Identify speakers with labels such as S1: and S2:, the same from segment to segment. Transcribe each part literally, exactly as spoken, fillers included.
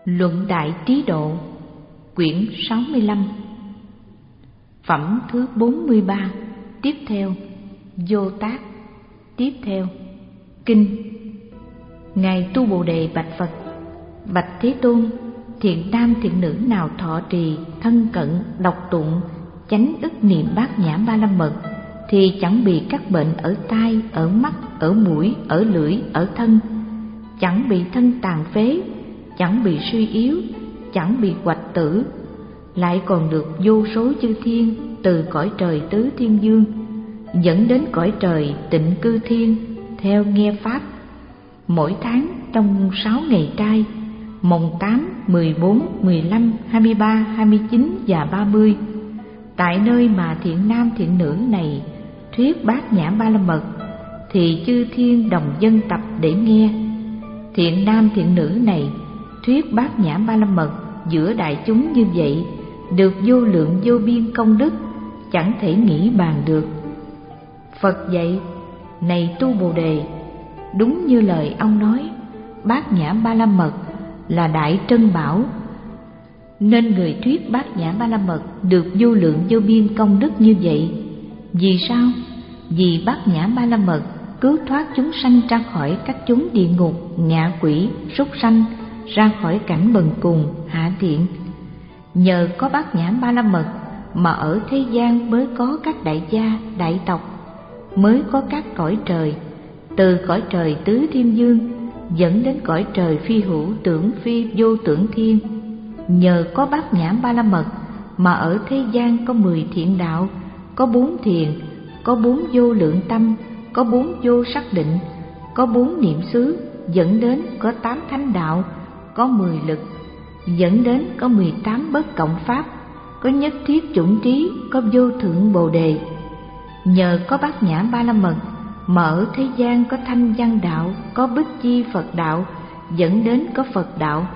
S1: Luận Đại Trí Độ, quyển sáu mươi lăm, phẩm thứ bốn mươi ba. Tiếp theo, Vô Tác. Tiếp theo, Kinh. Ngài Tu Bồ Đề bạch Phật: Bạch Thế Tôn, thiện nam thiện nữ nào thọ trì, thân cận, đọc tụng, chánh ức niệm bát nhã ba la mật, thì chẳng bị các bệnh ở tai, ở mắt, ở mũi, ở lưỡi, ở thân, chẳng bị thân tàn phế, chẳng bị suy yếu, chẳng bị hoạch tử, lại còn được vô số chư thiên từ cõi trời tứ thiên dương dẫn đến cõi trời tịnh cư thiên theo nghe pháp. Mỗi tháng trong sáu ngày trai, mồng tám, mười bốn, mười lăm, hai mươi ba, hai mươi chín và ba mươi, tại nơi mà thiện nam thiện nữ này thuyết bát nhã ba la mật, thì chư thiên đồng dân tập để nghe. Thiện nam thiện nữ này thuyết bát nhã ba la mật giữa đại chúng như vậy, được vô lượng vô biên công đức, chẳng thể nghĩ bàn được. Phật dạy: Này Tu Bồ Đề, đúng như lời ông nói, bát nhã ba la mật là đại trân bảo, nên người thuyết bát nhã ba la mật được vô lượng vô biên công đức như vậy. Vì sao? Vì bát nhã ba la mật cứu thoát chúng sanh ra khỏi các chốn địa ngục, ngạ quỷ, súc sanh, ra khỏi cảnh bần cùng, hạ thiện. Nhờ có bát nhã ba la mật mà ở thế gian mới có các đại gia, đại tộc, mới có các cõi trời, từ cõi trời tứ thiên dương dẫn đến cõi trời phi hữu tưởng phi vô tưởng thiên. Nhờ có bát nhã ba la mật mà ở thế gian có mười thiện đạo, có bốn thiền, có bốn vô lượng tâm, có bốn vô sắc định, có bốn niệm xứ, dẫn đến có tám thánh đạo, có mười lực, dẫn đến có mười tám bất cộng pháp, có nhất thiết chủng trí, có vô thượng bồ đề. Nhờ có bát nhã ba la mật mà ở thế gian có thanh văn đạo, có bích chi Phật đạo, dẫn đến có Phật đạo.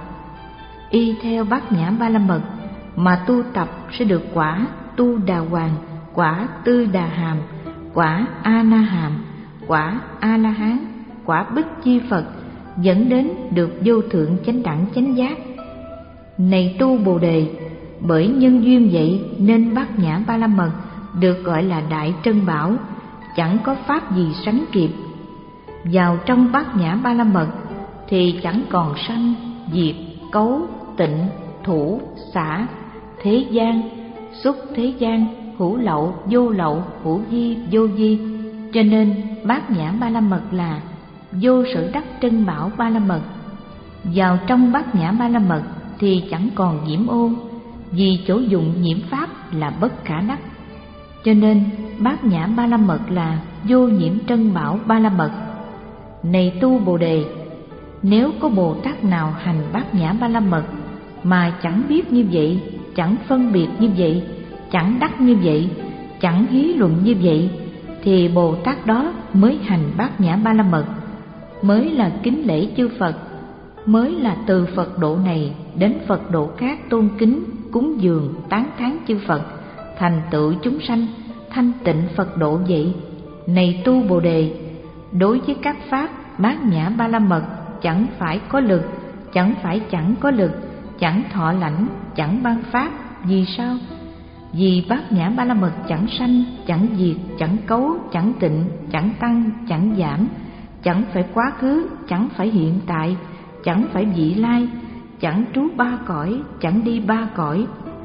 S1: Y theo bát nhã ba la mật mà tu tập sẽ được quả tu đà hoàng, quả tư đà hàm, quả a na hàm, quả a la hán, quả bích chi Phật, dẫn đến được vô thượng chánh đẳng chánh giác. Này Tu Bồ Đề, bởi nhân duyên vậy nên bát nhã ba la mật được gọi là đại trân bảo, chẳng có pháp gì sánh kịp. Vào trong bát nhã ba la mật thì chẳng còn sanh, diệt, cấu, tịnh, thủ, xả, thế gian, xuất thế gian, hữu lậu, vô lậu, hữu di, vô di. Cho nên bát nhã ba la mật là vô sở đắc trân bảo ba la mật. Vào trong bát nhã ba la mật thì chẳng còn nhiễm ô, vì chỗ dụng nhiễm pháp là bất khả đắc. Cho nên bát nhã ba la mật là vô nhiễm trân bảo ba la mật. Này Tu Bồ Đề, nếu có Bồ Tát nào hành bát nhã ba la mật mà chẳng biết như vậy, chẳng phân biệt như vậy, chẳng đắc như vậy, chẳng hí luận như vậy, thì Bồ Tát đó mới hành bát nhã ba la mật, mới là kính lễ chư Phật, mới là từ Phật độ này đến Phật độ khác tôn kính, cúng dường, tán thán chư Phật, thành tựu chúng sanh, thanh tịnh Phật độ vậy. Này Tu Bồ Đề, đối với các pháp bát nhã ba la mật chẳng phải có lực, chẳng phải chẳng có lực, chẳng thọ lãnh, chẳng ban pháp. Vì sao? Vì bát nhã ba la mật chẳng sanh, chẳng diệt, chẳng cấu, chẳng tịnh, chẳng tăng, chẳng giảm, chẳng phải quá khứ, chẳng phải hiện tại, chẳng phải vị lai, chẳng trú ba cõi, chẳng đi ba cõi.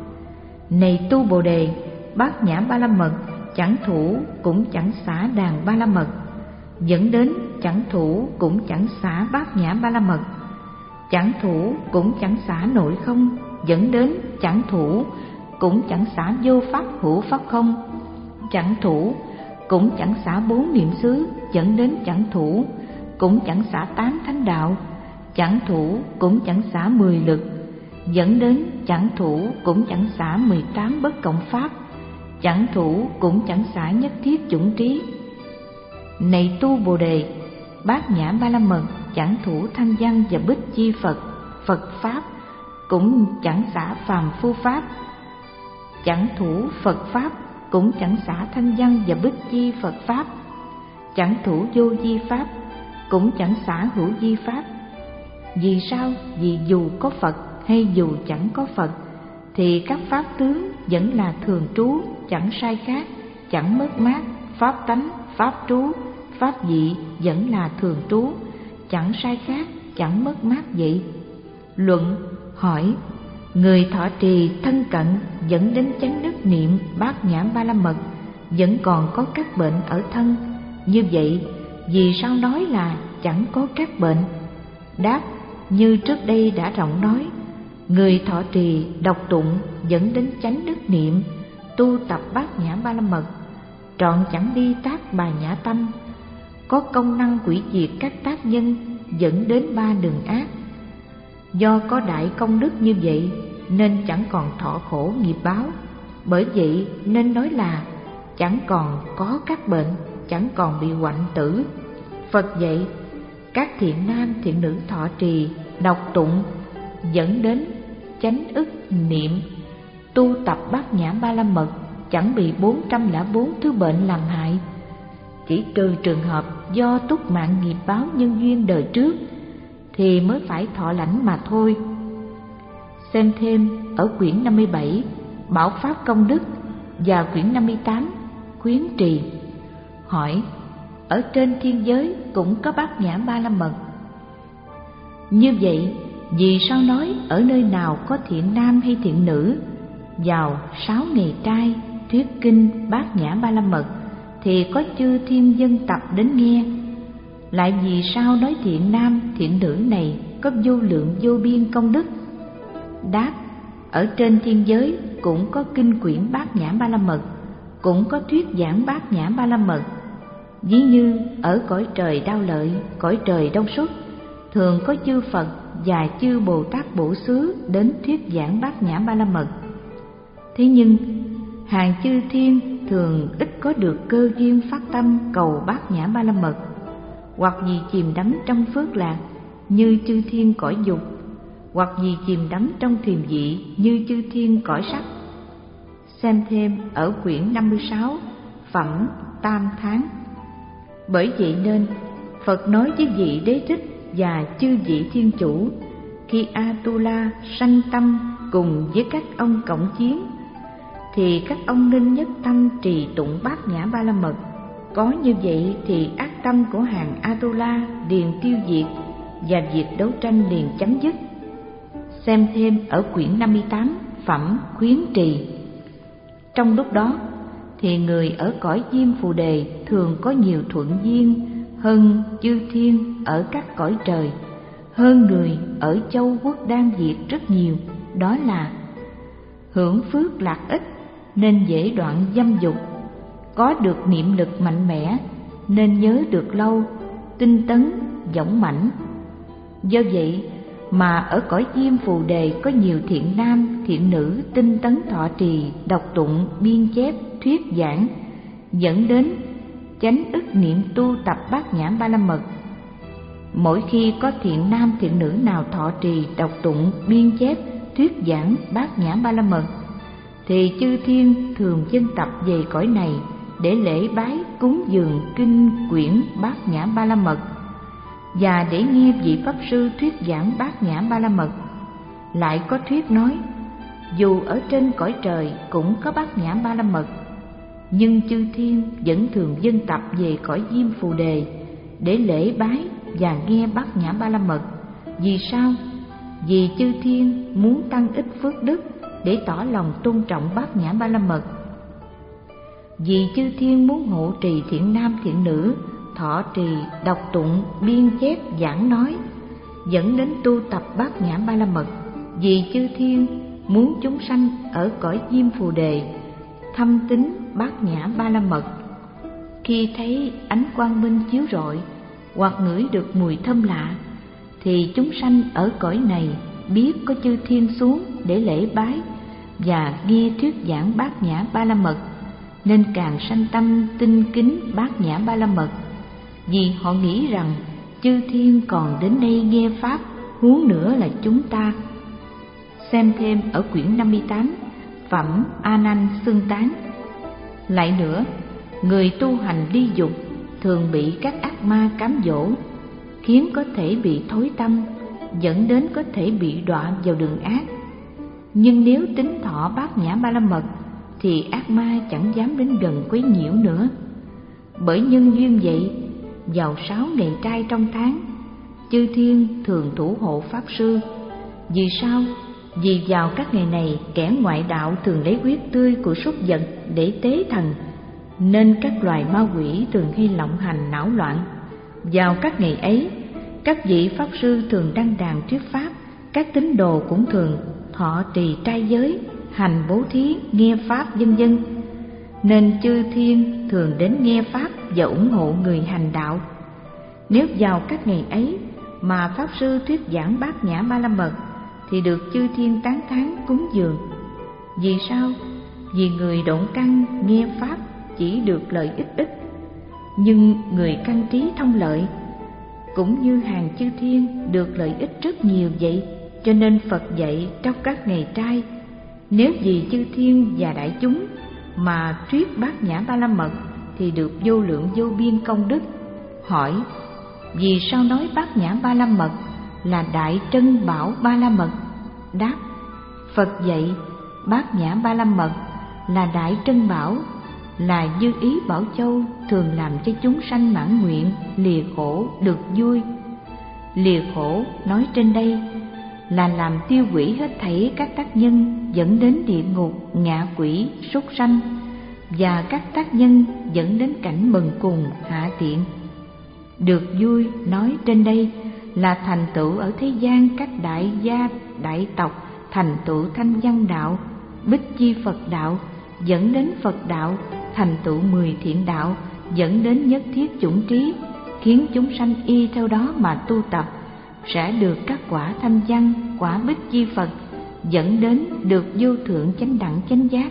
S1: Này Tu Bồ Đề, bát nhã ba la mật chẳng thủ cũng chẳng xả đàn ba la mật, dẫn đến chẳng thủ cũng chẳng xả bát nhã ba la mật, chẳng thủ cũng chẳng xả nội không, dẫn đến chẳng thủ cũng chẳng xả vô pháp hữu pháp không, chẳng thủ cũng chẳng xả bốn niệm xứ, dẫn đến chẳng thủ cũng chẳng xả tám thánh đạo, chẳng thủ cũng chẳng xả mười lực, dẫn đến chẳng thủ cũng chẳng xả mười tám bất cộng pháp, chẳng thủ cũng chẳng xả nhất thiết chủng trí. Này Tu Bồ Đề, bát nhã ba la mật chẳng thủ thanh văn và bích chi Phật, Phật pháp, cũng chẳng xả phàm phu pháp, chẳng thủ Phật pháp, cũng chẳng xả thanh văn và bích chi Phật pháp, chẳng thủ vô di pháp, cũng chẳng xả hữu di pháp. Vì sao? Vì dù có Phật hay dù chẳng có Phật, thì các pháp tướng vẫn là thường trú, chẳng sai khác, chẳng mất mát. Pháp tánh, pháp trú, pháp vị vẫn là thường trú, chẳng sai khác, chẳng mất mát vậy. Luận hỏi: người thọ trì thân cận dẫn đến chánh đức niệm bát nhã ba la mật vẫn còn có các bệnh ở thân, như vậy vì sao nói là chẳng có các bệnh? Đáp: như trước đây đã rộng nói, người thọ trì đọc tụng dẫn đến chánh đức niệm, tu tập bát nhã ba la mật, trọn chẳng đi tác bài nhã tâm, có công năng hủy diệt các tác nhân dẫn đến ba đường ác. Do có đại công đức như vậy nên chẳng còn thọ khổ nghiệp báo, bởi vậy nên nói là chẳng còn có các bệnh, chẳng còn bị hoạnh tử. Phật dạy các thiện nam thiện nữ thọ trì đọc tụng dẫn đến chánh ức niệm, tu tập bát nhã ba la mật, chẳng bị bốn trăm lẻ bốn thứ bệnh làm hại, chỉ trừ trường hợp do túc mạng nghiệp báo nhân duyên đời trước thì mới phải thọ lãnh mà thôi. Xem thêm ở quyển năm mươi bảy Bảo Pháp Công Đức và quyển năm mươi tám Khuyến Trì. Hỏi: ở trên thiên giới cũng có bát nhã ba la mật, như vậy vì sao nói ở nơi nào có thiện nam hay thiện nữ vào sáu ngày trai thuyết kinh bát nhã ba la mật thì có chư thiên dân tập đến nghe? Lại vì sao nói thiện nam thiện nữ này có vô lượng vô biên công đức? Đáp: ở trên thiên giới cũng có kinh quyển bát nhã ba la mật, cũng có thuyết giảng bát nhã ba la mật. Ví như ở cõi trời Đao Lợi, cõi trời Đông Xuất, thường có chư Phật và chư Bồ Tát Bổ Xứ đến thuyết giảng bát nhã ba la mật. Thế nhưng hàng chư thiên thường ít có được cơ duyên phát tâm cầu bát nhã ba la mật, hoặc vì chìm đắm trong phước lạc như chư thiên cõi dục, hoặc vì chìm đắm trong thiềm vị như chư thiên cõi sắc. Xem thêm ở quyển năm mươi sáu Phẩm Tam Tháng. Bởi vậy nên Phật nói với vị Đế Thích và chư vị thiên chủ, khi Atula sanh tâm cùng với các ông cộng chiến, thì các ông nên nhất tâm trì tụng bát nhã ba la mật. Có như vậy thì ác tâm của hàng Atula liền tiêu diệt và việc đấu tranh liền chấm dứt. Xem thêm ở quyển năm mươi tám Phẩm Khuyến Trì. Trong lúc đó thì người ở cõi Diêm Phù Đề thường có nhiều thuận duyên hơn chư thiên ở các cõi trời, hơn người ở châu quốc Đan Việt rất nhiều. Đó là hưởng phước lạc ích nên dễ đoạn dâm dục, có được niệm lực mạnh mẽ nên nhớ được lâu, tinh tấn, dũng mãnh. Do vậy mà ở cõi Diêm Phù Đề có nhiều thiện nam, thiện nữ tinh tấn thọ trì, đọc tụng, biên chép, thuyết giảng, dẫn đến chánh ức niệm tu tập bát nhã ba la mật. Mỗi khi có thiện nam, thiện nữ nào thọ trì, đọc tụng, biên chép, thuyết giảng bát nhã ba la mật, thì chư thiên thường dân tập về cõi này để lễ bái cúng dường kinh quyển bát nhã ba la mật, và để nghe vị pháp sư thuyết giảng bát nhã ba la mật. Lại có thuyết nói, dù ở trên cõi trời cũng có bát nhã ba la mật, nhưng chư thiên vẫn thường dân tập về cõi Diêm Phù Đề để lễ bái và nghe bát nhã ba la mật. Vì sao? Vì chư thiên muốn tăng ích phước đức để tỏ lòng tôn trọng bát nhã ba la mật. Vì chư thiên muốn hộ trì thiện nam thiện nữ thọ trì, đọc tụng, biên chép, giảng nói, dẫn đến tu tập bát nhã ba la mật. Vì chư thiên muốn chúng sanh ở cõi Diêm Phù Đề thâm tín bát nhã ba la mật. Khi thấy ánh quang minh chiếu rọi hoặc ngửi được mùi thơm lạ, thì chúng sanh ở cõi này biết có chư thiên xuống để lễ bái và nghe thuyết giảng bát nhã ba la mật, nên càng sanh tâm tinh kính bát nhã ba la mật. Vì họ nghĩ rằng chư thiên còn đến đây nghe pháp, huống nữa là chúng ta. Xem thêm ở quyển năm mươi tám Phẩm A Nan Xưng Tán. Lại nữa, người tu hành ly dục thường bị các ác ma cám dỗ, khiến có thể bị thối tâm, dẫn đến có thể bị đọa vào đường ác. Nhưng nếu tính thọ bát nhã ba la mật thì ác ma chẳng dám đến gần quấy nhiễu nữa. Bởi nhân duyên vậy, vào sáu ngày trai trong tháng, chư thiên thường thủ hộ pháp sư. Vì sao? Vì vào các ngày này, kẻ ngoại đạo thường lấy huyết tươi của súc vật để tế thần, nên các loài ma quỷ thường hay lộng hành náo loạn. Vào các ngày ấy, các vị pháp sư thường đăng đàn thuyết pháp, các tín đồ cũng thường thọ trì trai giới, hành bố thí, nghe pháp vân vân. Nên chư thiên thường đến nghe pháp và ủng hộ người hành đạo. Nếu vào các ngày ấy mà pháp sư thuyết giảng bát nhã ba la mật thì được chư thiên tán thán cúng dường. Vì sao? Vì người độn căn nghe pháp chỉ được lợi ích ít, nhưng người căn trí thông lợi cũng như hàng chư thiên được lợi ích rất nhiều vậy. Cho nên Phật dạy trong các ngày trai, nếu vì chư thiên và đại chúng mà thuyết bát nhã ba la mật thì được vô lượng vô biên công đức. Hỏi: vì sao nói bát nhã ba la mật là đại trân bảo ba la mật? Đáp: Phật dạy bát nhã ba la mật là đại trân bảo, là dư ý bảo châu, thường làm cho chúng sanh mãn nguyện, lìa khổ được vui. Lìa khổ nói trên đây là làm tiêu hủy hết thảy các tác nhân dẫn đến địa ngục, ngạ quỷ, súc sanh, và các tác nhân dẫn đến cảnh bần cùng, hạ tiện. Được vui nói trên đây là thành tựu ở thế gian các đại gia đại tộc, thành tựu thanh văn đạo, bích chi Phật đạo, dẫn đến Phật đạo, thành tựu mười thiện đạo, dẫn đến nhất thiết chủng trí, khiến chúng sanh y theo đó mà tu tập, sẽ được các quả thanh văn, quả bích chi Phật, dẫn đến được vô thượng chánh đẳng chánh giác.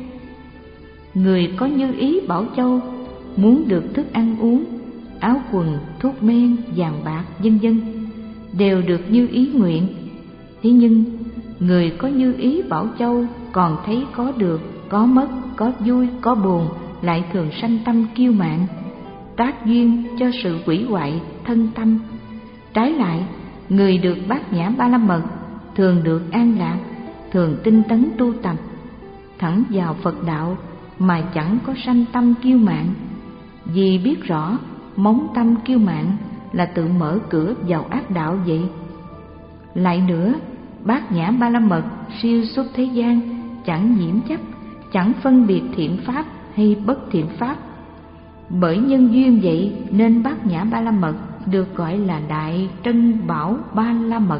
S1: Người có như ý bảo châu, muốn được thức ăn uống, áo quần, thuốc men, vàng bạc vân vân, đều được như ý nguyện. Thế nhưng người có như ý bảo châu còn thấy có được, có mất, có vui, có buồn, lại thường sanh tâm kiêu mạn, tác duyên cho sự hủy hoại thân tâm. Trái lại, người được bát nhã ba la mật thường được an lạc, thường tinh tấn tu tập, thẳng vào Phật đạo mà chẳng có sanh tâm kiêu mạn, vì biết rõ móng tâm kiêu mạn là tự mở cửa vào ác đạo vậy. Lại nữa, bát nhã ba la mật siêu xuất thế gian, chẳng nhiễm chấp, chẳng phân biệt thiện pháp hay bất thiện pháp. Bởi nhân duyên vậy nên bát nhã ba la mật được gọi là đại trân bảo ba la mật.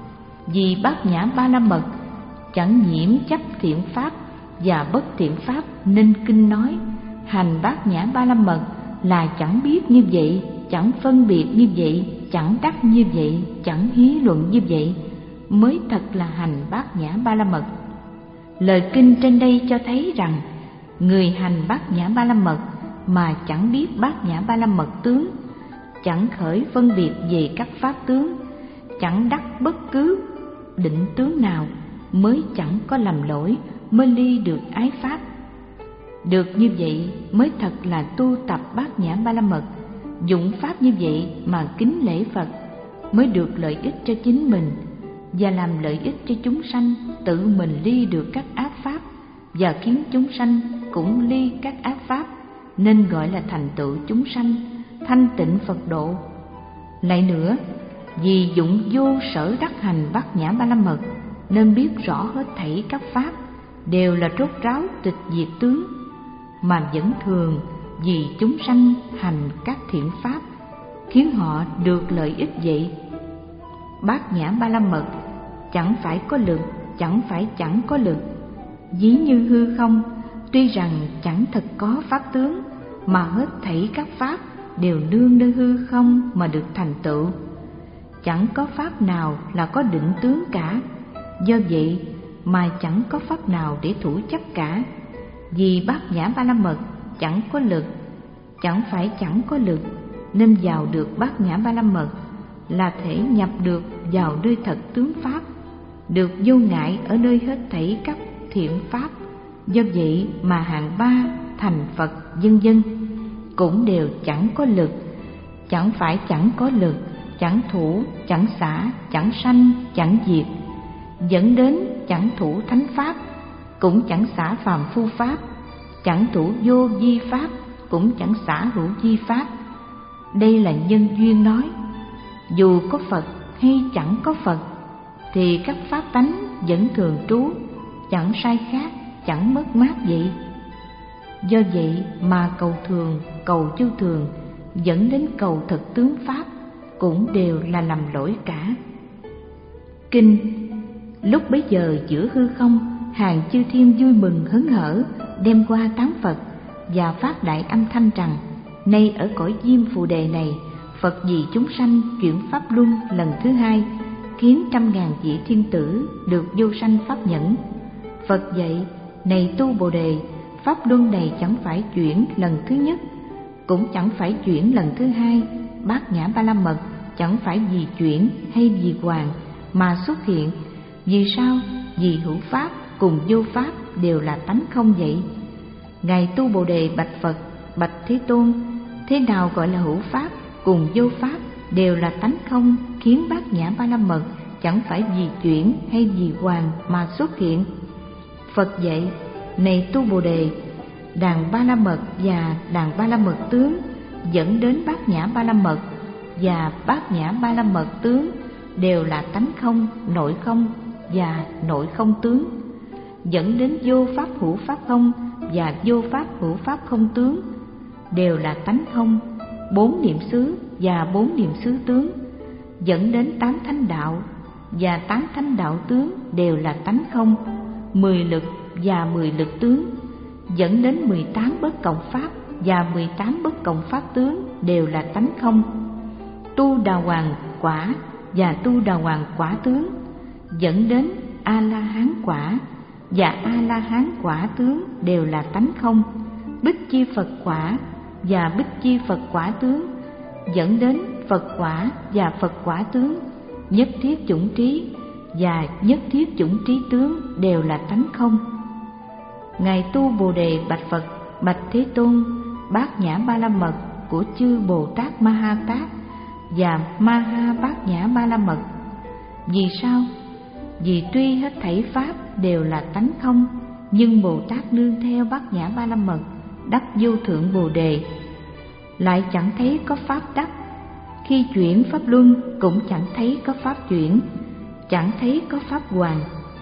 S1: Vì bát nhã ba la mật chẳng nhiễm chấp thiện pháp và bất thiện pháp, nên kinh nói hành bát nhã ba la mật là chẳng biết như vậy, chẳng phân biệt như vậy, chẳng đắc như vậy, chẳng hí luận như vậy, mới thật là hành bát nhã ba la mật. Lời kinh trên đây cho thấy rằng người hành bát nhã ba la mật mà chẳng biết bát nhã ba la mật tướng, chẳng khởi phân biệt về các pháp tướng, chẳng đắc bất cứ định tướng nào, mới chẳng có lầm lỗi, mới ly được ái pháp. Được như vậy mới thật là tu tập bát nhã ba la mật, dụng pháp như vậy mà kính lễ Phật, mới được lợi ích cho chính mình và làm lợi ích cho chúng sanh, tự mình ly được các ác pháp và khiến chúng sanh cũng ly các ác pháp, nên gọi là thành tựu chúng sanh, thanh tịnh Phật độ. Lại nữa, vì dụng vô sở đắc hành bát nhã ba la mật, nên biết rõ hết thảy các pháp đều là rốt ráo tịch diệt tướng, mà vẫn thường vì chúng sanh hành các thiện pháp, khiến họ được lợi ích vậy. Bát nhã ba la mật chẳng phải có lực, chẳng phải chẳng có lực, ví như hư không, tuy rằng chẳng thật có pháp tướng, mà hết thảy các pháp đều nương nơi hư không mà được thành tựu. Chẳng có pháp nào là có định tướng cả, do vậy mà chẳng có pháp nào để thủ chấp cả. Vì bát nhã ba la mật chẳng có lực, chẳng phải chẳng có lực, nên vào được bát nhã ba la mật là thể nhập được vào nơi thật tướng pháp, được vô ngại ở nơi hết thảy các thiện pháp. Do vậy mà hạng ba thành Phật vân vân cũng đều chẳng có lực, chẳng phải chẳng có lực, chẳng thủ, chẳng xả, chẳng sanh, chẳng diệt, dẫn đến chẳng thủ thánh pháp, cũng chẳng xả phàm phu pháp, chẳng thủ vô vi pháp, cũng chẳng xả hữu vi pháp. Đây là nhân duyên nói. Dù có Phật hay chẳng có Phật, thì các pháp tánh vẫn thường trú, chẳng sai khác, chẳng mất mát vậy. Do vậy mà cầu thường, cầu vô thường, dẫn đến cầu thực tướng pháp, cũng đều là lầm lỗi cả. Kinh: lúc bấy giờ giữa hư không, hàng chư thiên vui mừng hớn hở, đem qua tán Phật và phát đại âm thanh rằng: nay ở cõi Diêm Phù Đề này, Phật vì chúng sanh chuyển pháp luân lần thứ hai, khiến trăm ngàn vị thiên tử được vô sanh pháp nhẫn. Phật dạy: này tu Bồ Đề, pháp luân này chẳng phải chuyển lần thứ nhất, cũng chẳng phải chuyển lần thứ hai. Bát Nhã Ba La Mật chẳng phải vì chuyển hay vì hoàn mà xuất hiện. Vì sao? Vì hữu pháp cùng vô pháp đều là tánh không vậy. Ngài tu Bồ Đề bạch Phật: bạch Thế Tôn, thế nào gọi là hữu pháp cùng vô pháp đều là tánh không, khiến Bát Nhã Ba La Mật chẳng phải vì chuyển hay vì hoàn mà xuất hiện? Phật dạy: này tu Bồ Đề, đàn Ba La Mật và đàn Ba La Mật tướng dẫn đến Bát Nhã Ba La Mật và Bát Nhã Ba La Mật tướng đều là tánh không, nội không và nội không tướng, dẫn đến vô pháp hữu pháp không và vô pháp hữu pháp không tướng đều là tánh không, bốn niệm xứ và bốn niệm xứ tướng, dẫn đến tám thánh đạo và tám thánh đạo tướng đều là tánh không, mười lực và mười lực tướng, dẫn đến mười tám bất cộng pháp và mười tám bất cộng pháp tướng đều là tánh không. Tu Đà Hoàng quả và tu Đà Hoàng quả tướng, dẫn đến A La Hán quả và A La Hán quả tướng đều là tánh không. Bích Chi Phật quả và Bích Chi Phật quả tướng, dẫn đến Phật quả và Phật quả tướng, nhất thiết chủng trí và nhất thiết chủng trí tướng đều là tánh không. Ngài tu Bồ Đề bạch Phật: bạch Thế Tôn, Bát Nhã Ba La Mật của chư Bồ Tát Ma Ha Tát và Ma Ha Bát Nhã Ba La Mật. Vì sao? Vì tuy hết thảy pháp đều là tánh không, nhưng Bồ Tát nương theo Bát Nhã Ba La Mật đắc vô thượng Bồ Đề, lại chẳng thấy có pháp đắc. Khi chuyển pháp luân cũng chẳng thấy có pháp chuyển, chẳng thấy có pháp hoàn.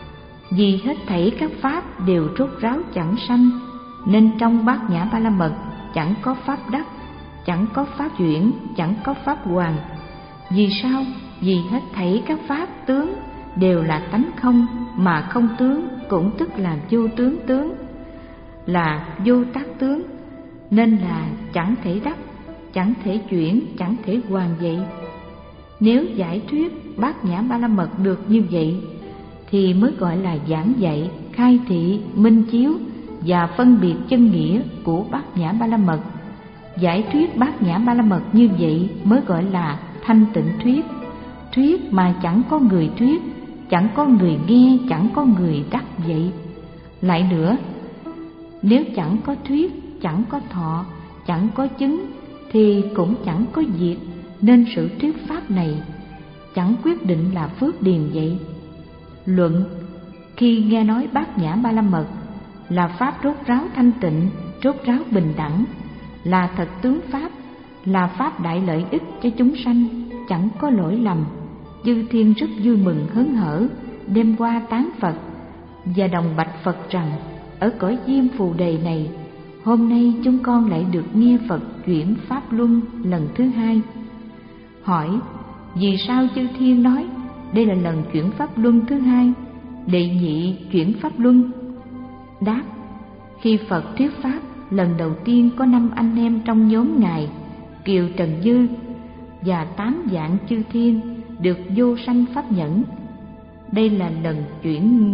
S1: Vì hết thảy các pháp đều rốt ráo chẳng sanh, nên trong Bát Nhã Ba La Mật chẳng có pháp đắc, chẳng có pháp chuyển, chẳng có pháp hoàn. Vì sao? Vì hết thảy các pháp tướng đều là tánh không, mà không tướng cũng tức là vô tướng tướng, là vô tác tướng, nên là chẳng thể đắc, chẳng thể chuyển, chẳng thể hoàn vậy. Nếu giải thuyết Bát Nhã Ba La Mật được như vậy thì mới gọi là giảng dạy, khai thị, minh chiếu và phân biệt chân nghĩa của Bát Nhã Ba La Mật. Giải thuyết Bát Nhã Ba La Mật như vậy mới gọi là thanh tịnh thuyết. Thuyết mà chẳng có người thuyết, chẳng có người nghe, chẳng có người đắc vậy. Lại nữa, nếu chẳng có thuyết, chẳng có thọ, chẳng có chứng thì cũng chẳng có diệt, nên sự thuyết pháp này chẳng quyết định là phước điền vậy. Luận: khi nghe nói Bát Nhã Ba La Mật là pháp rốt ráo thanh tịnh, rốt ráo bình đẳng, là thật tướng pháp, là pháp đại lợi ích cho chúng sanh, chẳng có lỗi lầm, chư thiên rất vui mừng hớn hở, đem qua tán Phật và đồng bạch Phật rằng: ở cõi Diêm Phù Đề này, hôm nay chúng con lại được nghe Phật chuyển pháp luân lần thứ hai. Hỏi: vì sao chư thiên nói đây là lần chuyển pháp luân thứ hai, đệ nhị chuyển pháp luân? Đáp: khi Phật thuyết pháp lần đầu tiên, có năm anh em trong nhóm Ngài Kiều Trần Dư và tám vạn chư thiên được vô sanh pháp nhẫn. Đây là lần chuyển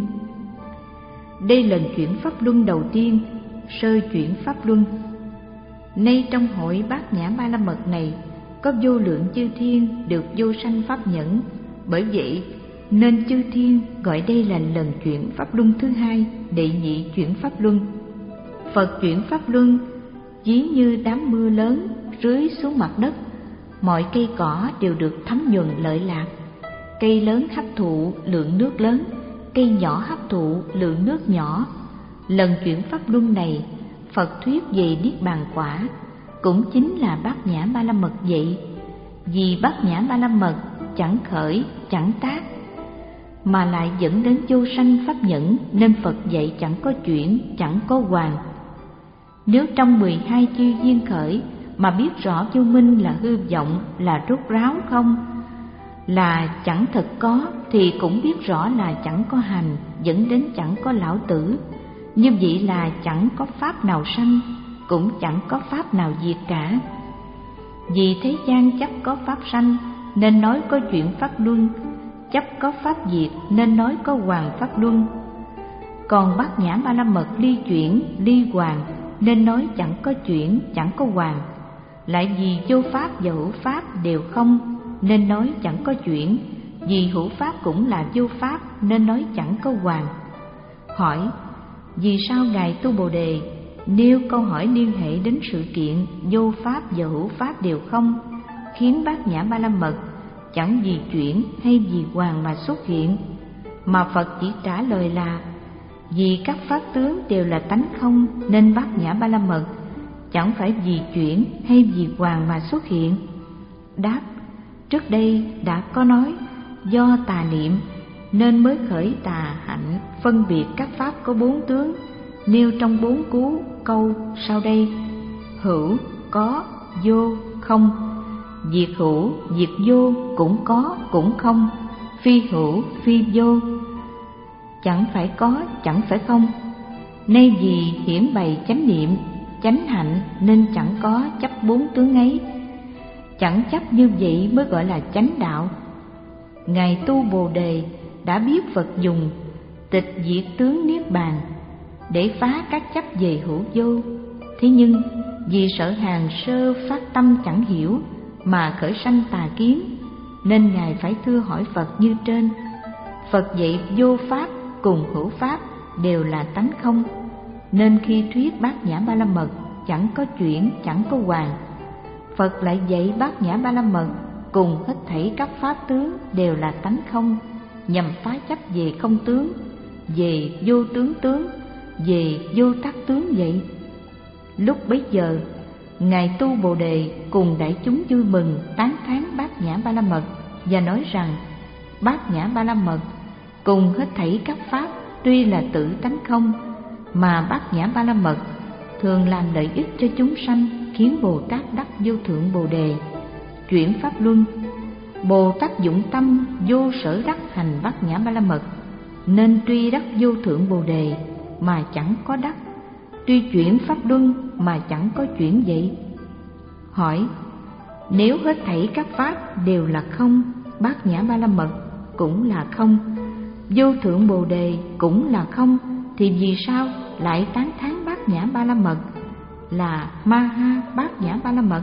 S1: đây lần chuyển pháp luân đầu tiên, sơ chuyển pháp luân. Nay trong hội Bát Nhã Ba La Mật này có vô lượng chư thiên được vô sanh pháp nhẫn, bởi vậy nên chư thiên gọi đây là lần chuyển pháp luân thứ hai, đệ nhị chuyển pháp luân. Phật chuyển pháp luân ví như đám mưa lớn rưới xuống mặt đất, mọi cây cỏ đều được thấm nhuần lợi lạc. Cây lớn hấp thụ lượng nước lớn, cây nhỏ hấp thụ lượng nước nhỏ. Lần chuyển pháp luân này, Phật thuyết về niết bàn quả cũng chính là bát nhã ba la mật vậy. Vì bát nhã ba la mật chẳng khởi chẳng tác, mà lại dẫn đến vô sanh pháp nhẫn, nên Phật dạy chẳng có chuyển, chẳng có hoàn. Nếu trong mười hai chư duyên khởi mà biết rõ vô minh là hư vọng, là rốt ráo không, là chẳng thật có, thì cũng biết rõ là chẳng có hành, dẫn đến chẳng có lão tử. Như vậy là chẳng có pháp nào sanh, cũng chẳng có pháp nào diệt cả. Vì thế gian chấp có pháp sanh, nên nói có chuyển pháp luân; chấp có pháp diệt, nên nói có hoàn pháp luân. Còn bát nhã ba la mật ly chuyển, ly hoàn, nên nói chẳng có chuyển, chẳng có hoàn. Lại vì vô pháp và hữu pháp đều không, nên nói chẳng có chuyển. Vì hữu pháp cũng là vô pháp, nên nói chẳng có hoàn. Hỏi: vì sao Ngài Tu Bồ Đề nêu câu hỏi liên hệ đến sự kiện vô pháp và hữu pháp đều không, khiến bát nhã ba la mật chẳng vì chuyển hay vì hoàn mà xuất hiện, mà Phật chỉ trả lời là vì các pháp tướng đều là tánh không, nên bát nhã ba la mật chẳng phải vì chuyển hay vì hoàn mà xuất hiện? Đáp: trước đây đã có nói do tà niệm nên mới khởi tà hạnh phân biệt các pháp có bốn tướng, nêu trong bốn cú câu sau đây: hữu, có, vô, không. Diệt hữu, diệt vô, cũng có, cũng không. Phi hữu, phi vô, chẳng phải có, chẳng phải không. Nay vì hiển bày chánh niệm, chánh hạnh, nên chẳng có chấp bốn tướng ấy. Chẳng chấp như vậy mới gọi là chánh đạo. Ngài Tu Bồ Đề đã biết Phật dùng tịch diệt tướng niết bàn để phá các chấp về hữu vô. Thế nhưng vì sợ hàng sơ phát tâm chẳng hiểu mà khởi sanh tà kiến, nên Ngài phải thưa hỏi Phật như trên. Phật dạy vô pháp cùng hữu pháp đều là tánh không, nên khi thuyết bát nhã ba la mật chẳng có chuyển, chẳng có hoàn. Phật lại dạy bát nhã ba la mật cùng hết thảy các pháp tướng đều là tánh không, nhằm phá chấp về không tướng, về vô tướng tướng, về vô tác tướng vậy. Lúc bấy giờ, Ngài Tu Bồ Đề cùng đại chúng vui mừng tán thán bát nhã ba la mật và nói rằng bát nhã ba la mật cùng hết thảy các pháp tuy là tự tánh không, mà bát nhã ba la mật thường làm lợi ích cho chúng sanh, khiến Bồ Tát đắc vô thượng Bồ Đề. Chuyển pháp luân, Bồ Tát dụng tâm vô sở đắc hành bát nhã ba la mật, nên tuy đắc vô thượng Bồ Đề mà chẳng có đắc, tuy chuyển pháp luân mà chẳng có chuyển vậy. Hỏi: nếu hết thảy các pháp đều là không, bát nhã ba la mật cũng là không, vô thượng Bồ Đề cũng là không, thì vì sao lại tán thán bát nhã ba la mật là ma ha bát nhã ba la mật?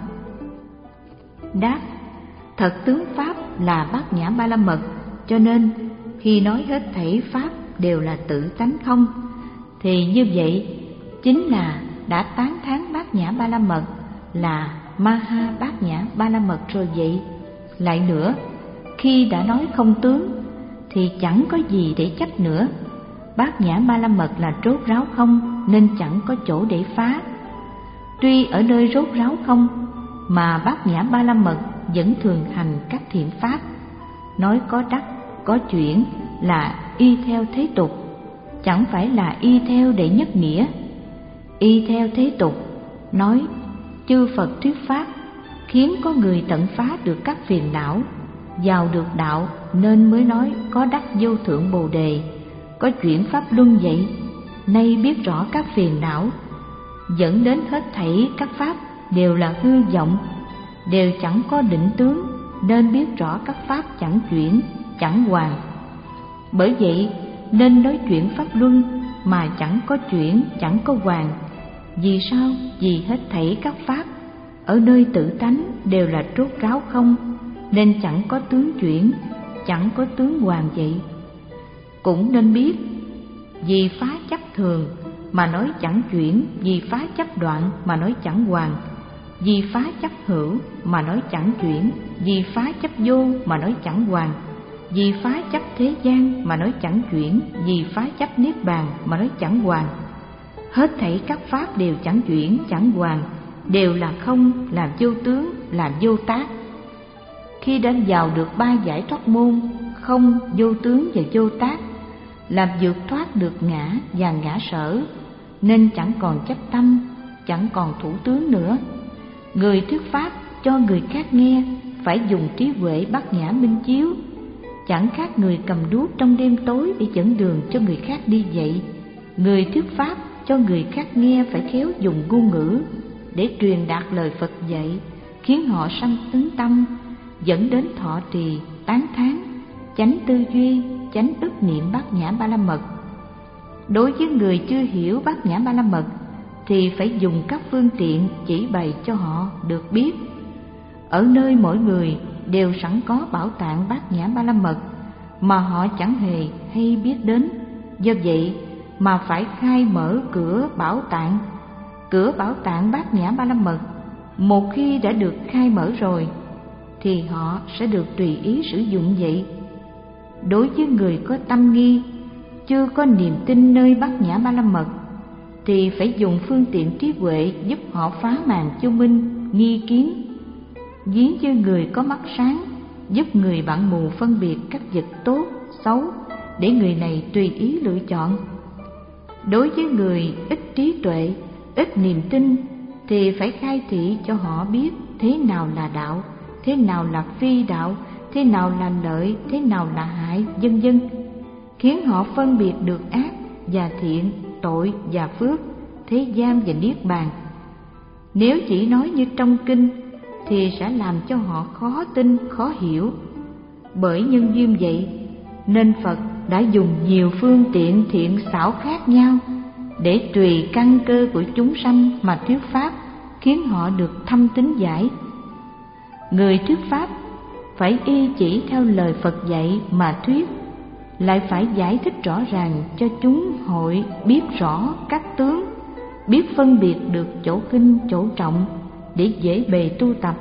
S1: Đáp: thật tướng pháp là bát nhã ba la mật, cho nên khi nói hết thảy pháp đều là tự tánh không, thì như vậy chính là đã tán thán bát nhã ba la mật là ma ha bát nhã ba la mật rồi vậy. Lại nữa, khi đã nói không tướng thì chẳng có gì để chấp nữa. Bát nhã ba la mật là rốt ráo không, nên chẳng có chỗ để phá. Tuy ở nơi rốt ráo không mà bát nhã ba la mật vẫn thường hành các thiện pháp. Nói có đắc, có chuyển là y theo thế tục, chẳng phải là y theo để nhất nghĩa. Y theo thế tục nói chư Phật thuyết pháp, khiến có người tận phá được các phiền não, vào được đạo, nên mới nói có đắc vô thượng Bồ Đề, có chuyển pháp luân vậy. Nay biết rõ các phiền não dẫn đến hết thảy các pháp đều là hư vọng, đều chẳng có định tướng, nên biết rõ các pháp chẳng chuyển, chẳng hoàn. Bởi vậy nên nói chuyển pháp luân mà chẳng có chuyển, chẳng có hoàn. Vì sao? Vì hết thảy các pháp ở nơi tự tánh đều là rốt ráo không, nên chẳng có tướng chuyển, chẳng có tướng hoàn vậy. Cũng nên biết, vì phá chấp thường mà nói chẳng chuyển, vì phá chấp đoạn mà nói chẳng hoàn, vì phá chấp hữu mà nói chẳng chuyển, vì phá chấp vô mà nói chẳng hoàn, vì phá chấp thế gian mà nói chẳng chuyển, vì phá chấp niết bàn mà nói chẳng hoàn. Hết thảy các pháp đều chẳng chuyển, chẳng hoàn, đều là không, là vô tướng, là vô tác. Khi đã vào được ba giải thoát môn không, vô tướng và vô tác, làm vượt thoát được ngã và ngã sở, nên chẳng còn chấp tâm, chẳng còn thủ tướng nữa. Người thuyết pháp cho người khác nghe phải dùng trí huệ bát nhã minh chiếu, chẳng khác người cầm đuốc trong đêm tối để dẫn đường cho người khác đi vậy. Người thuyết pháp cho người khác nghe phải khéo dùng ngôn ngữ để truyền đạt lời Phật dạy, khiến họ sanh tính tâm, dẫn đến thọ trì, tán thán, chánh tư duy, chánh ức niệm bát nhã ba la mật. Đối với người chưa hiểu bát nhã ba la mật thì phải dùng các phương tiện chỉ bày cho họ được biết. Ở nơi mỗi người đều sẵn có bảo tạng bát nhã ba la mật mà họ chẳng hề hay biết đến. Do vậy mà phải khai mở cửa bảo tạng. Cửa bảo tạng bát nhã ba la mật một khi đã được khai mở rồi thì họ sẽ được tùy ý sử dụng vậy. Đối với người có tâm nghi, chưa có niềm tin nơi bát nhã ba la mật thì phải dùng phương tiện trí huệ giúp họ phá màn chu minh, nghi kiến. Ví như người có mắt sáng, giúp người bạn mù phân biệt các vật tốt, xấu để người này tùy ý lựa chọn. Đối với người ít trí tuệ, ít niềm tin thì phải khai thị cho họ biết thế nào là đạo, thế nào là phi đạo, thế nào là lợi, thế nào là hại, vân vân, khiến họ phân biệt được ác và thiện, tội và phước, thế gian và niết bàn. Nếu chỉ nói như trong kinh thì sẽ làm cho họ khó tin, khó hiểu. Bởi nhân duyên vậy nên Phật đã dùng nhiều phương tiện thiện xảo khác nhau để tùy căn cơ của chúng sanh mà thuyết pháp, khiến họ được thâm tín giải. Người thuyết pháp phải y chỉ theo lời Phật dạy mà thuyết, lại phải giải thích rõ ràng cho chúng hội biết rõ các tướng, biết phân biệt được chỗ kinh chỗ trọng để dễ bề tu tập.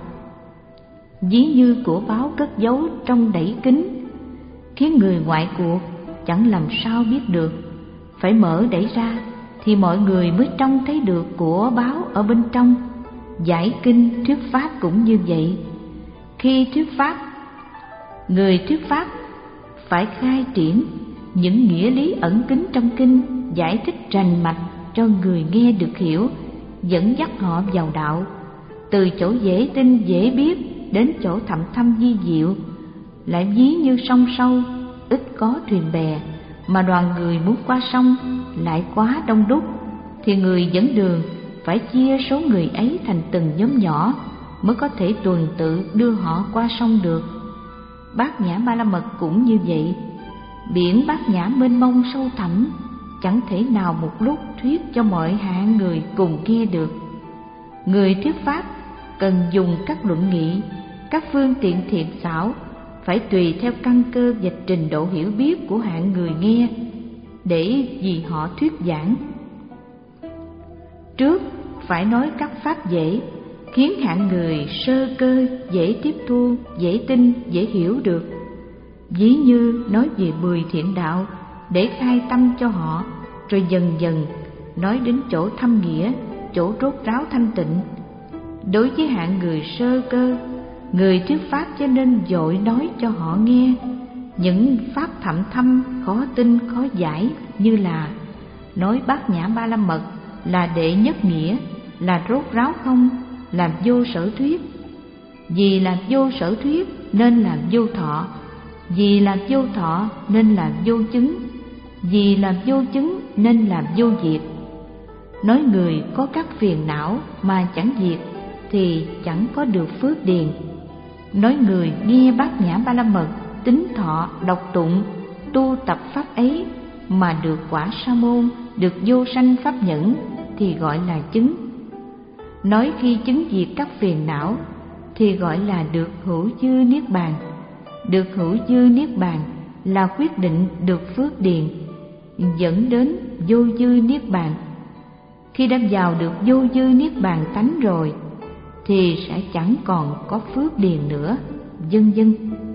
S1: Ví như của báo cất giấu trong đẩy kính, khiến người ngoại cuộc chẳng làm sao biết được, phải mở đẩy ra thì mọi người mới trông thấy được của báo ở bên trong. Giải kinh thuyết pháp cũng như vậy. Khi thuyết pháp, người thuyết pháp phải khai triển những nghĩa lý ẩn kín trong kinh, giải thích rành mạch cho người nghe được hiểu, dẫn dắt họ vào đạo, từ chỗ dễ tin dễ biết đến chỗ thậm thâm vi diệu. Lại ví như sông sâu ít có thuyền bè, mà đoàn người muốn qua sông lại quá đông đúc, thì người dẫn đường phải chia số người ấy thành từng nhóm nhỏ mới có thể tuần tự đưa họ qua sông được. Bát nhã ba la mật cũng như vậy. Biển bát nhã mênh mông sâu thẳm, chẳng thể nào một lúc thuyết cho mọi hạng người cùng nghe được. Người thuyết pháp cần dùng các luận nghị, các phương tiện thiện xảo, phải tùy theo căn cơ và trình độ hiểu biết của hạng người nghe để vì họ thuyết giảng. Trước phải nói các pháp dễ, khiến hạng người sơ cơ dễ tiếp thu, dễ tin, dễ hiểu được. Ví như nói về mười thiện đạo để khai tâm cho họ, rồi dần dần nói đến chỗ thâm nghĩa, chỗ rốt ráo thanh tịnh. Đối với hạng người sơ cơ, người thuyết pháp cho nên vội nói cho họ nghe những pháp thậm thâm, khó tin, khó giải, như là nói bát nhã ba la mật là đệ nhất nghĩa, là rốt ráo không, làm vô sở thuyết. Vì làm vô sở thuyết nên làm vô thọ, vì làm vô thọ nên làm vô chứng, vì làm vô chứng nên làm vô diệt. Nói người có các phiền não mà chẳng diệt thì chẳng có được phước điền. Nói người nghe bát nhã ba la mật, tín thọ, đọc tụng, tu tập pháp ấy mà được quả sa môn, được vô sanh pháp nhẫn thì gọi là chứng. Nói khi chứng diệt các phiền não thì gọi là được hữu dư niết bàn. Được hữu dư niết bàn là quyết định được phước điền, dẫn đến vô dư niết bàn. Khi đã vào được vô dư niết bàn tánh rồi thì sẽ chẳng còn có phước điền nữa, vân vân.